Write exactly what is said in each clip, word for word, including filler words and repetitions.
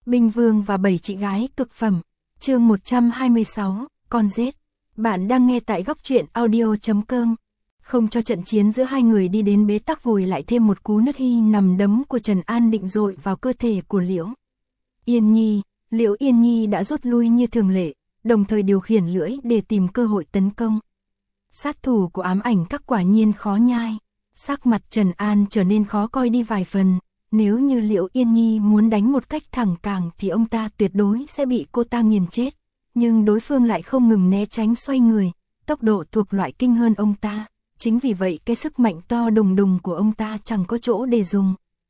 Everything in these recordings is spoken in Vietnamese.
Binh Vương và bảy chị gái cực phẩm. Chương một trăm hai mươi sáu, con rết. Bạn đang nghe tại góc truyện audio chấm com. Không cho trận chiến giữa hai người đi đến bế tắc, vùi lại thêm một cú nước hy nằm đấm của Trần An định dội vào cơ thể của Liễu Yên Nhi. Liễu Yên Nhi đã rút lui như thường lệ, đồng thời điều khiển lưỡi để tìm cơ hội tấn công. Sát thủ của ám ảnh các quả nhiên khó nhai. Sắc mặt Trần An trở nên khó coi đi vài phần. Nếu như Liễu Yên Nhi muốn đánh một cách thẳng cẳng thì ông ta tuyệt đối sẽ bị cô ta nghiền chết. Nhưng đối phương lại không ngừng né tránh xoay người, tốc độ thuộc loại kinh hơn ông ta. Chính vì vậy cái sức mạnh to đùng đùng của ông ta chẳng có chỗ để dùng.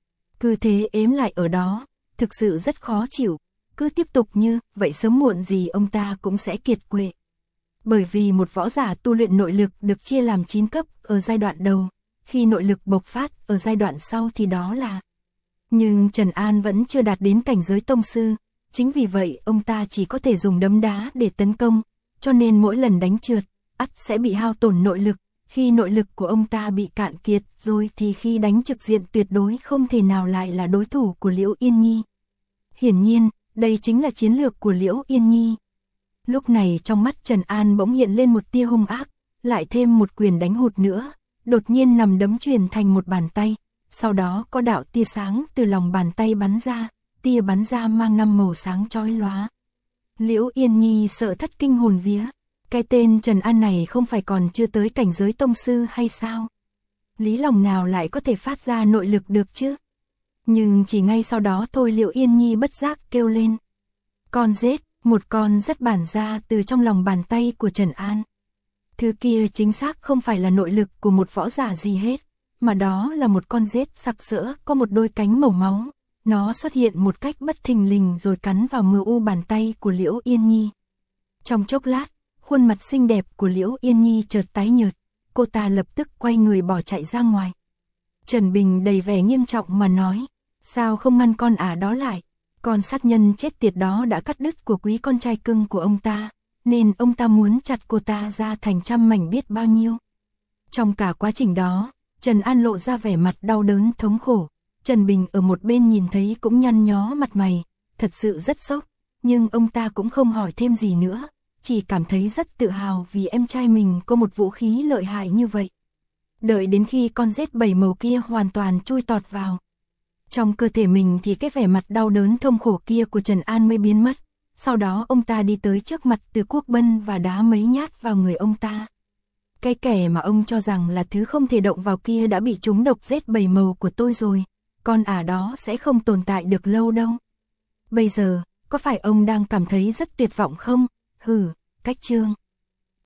Cứ thế ếm lại ở đó, thực sự rất khó chịu. Cứ tiếp tục như vậy sớm muộn gì ông ta cũng sẽ kiệt quệ. Bởi vì một võ giả tu luyện nội lực được chia làm chín cấp ở giai đoạn đầu, khi nội lực bộc phát ở giai đoạn sau thì đó là. Nhưng Trần An vẫn chưa đạt đến cảnh giới tông sư, chính vì vậy ông ta chỉ có thể dùng đấm đá để tấn công, cho nên mỗi lần đánh trượt, ắt sẽ bị hao tổn nội lực. Khi nội lực của ông ta bị cạn kiệt rồi thì khi đánh trực diện tuyệt đối không thể nào lại là đối thủ của Liễu Yên Nhi. Hiển nhiên, đây chính là chiến lược của Liễu Yên Nhi. Lúc này trong mắt Trần An bỗng hiện lên một tia hung ác, lại thêm một quyền đánh hụt nữa, đột nhiên nằm đấm truyền thành một bàn tay, sau đó có đạo tia sáng từ lòng bàn tay bắn ra, tia bắn ra mang năm màu sáng chói lóa. Liễu Yên Nhi sợ thất kinh hồn vía, cái tên Trần An này không phải còn chưa tới cảnh giới tông sư hay sao? Lý lòng nào lại có thể phát ra nội lực được chứ? Nhưng chỉ ngay sau đó thôi Liễu Yên Nhi bất giác kêu lên. Con rết, một con rất bản ra từ trong lòng bàn tay của Trần An. Thứ kia chính xác không phải là nội lực của một võ giả gì hết, mà đó là một con rết sặc sỡ có một đôi cánh màu máu. Nó xuất hiện một cách bất thình lình rồi cắn vào mờ u bàn tay của Liễu Yên Nhi. Trong chốc lát, khuôn mặt xinh đẹp của Liễu Yên Nhi chợt tái nhợt, cô ta lập tức quay người bỏ chạy ra ngoài. Trần Bình đầy vẻ nghiêm trọng mà nói, sao không ngăn con ả đó lại? Con sát nhân chết tiệt đó đã cắt đứt của quý con trai cưng của ông ta, nên ông ta muốn chặt cô ta ra thành trăm mảnh biết bao nhiêu. Trong cả quá trình đó, Trần An lộ ra vẻ mặt đau đớn thống khổ. Trần Bình ở một bên nhìn thấy cũng nhăn nhó mặt mày, thật sự rất sốc, nhưng ông ta cũng không hỏi thêm gì nữa, chỉ cảm thấy rất tự hào vì em trai mình có một vũ khí lợi hại như vậy. Đợi đến khi con rết bảy màu kia hoàn toàn chui tọt vào trong cơ thể mình thì cái vẻ mặt đau đớn thống khổ kia của Trần An mới biến mất. Sau đó ông ta đi tới trước mặt Từ Quốc Bân và đá mấy nhát vào người ông ta. Cái kẻ mà ông cho rằng là thứ không thể động vào kia đã bị trúng độc rết bảy màu của tôi rồi, con ả đó sẽ không tồn tại được lâu đâu. Bây giờ, có phải ông đang cảm thấy rất tuyệt vọng không? Hừ, cách chương.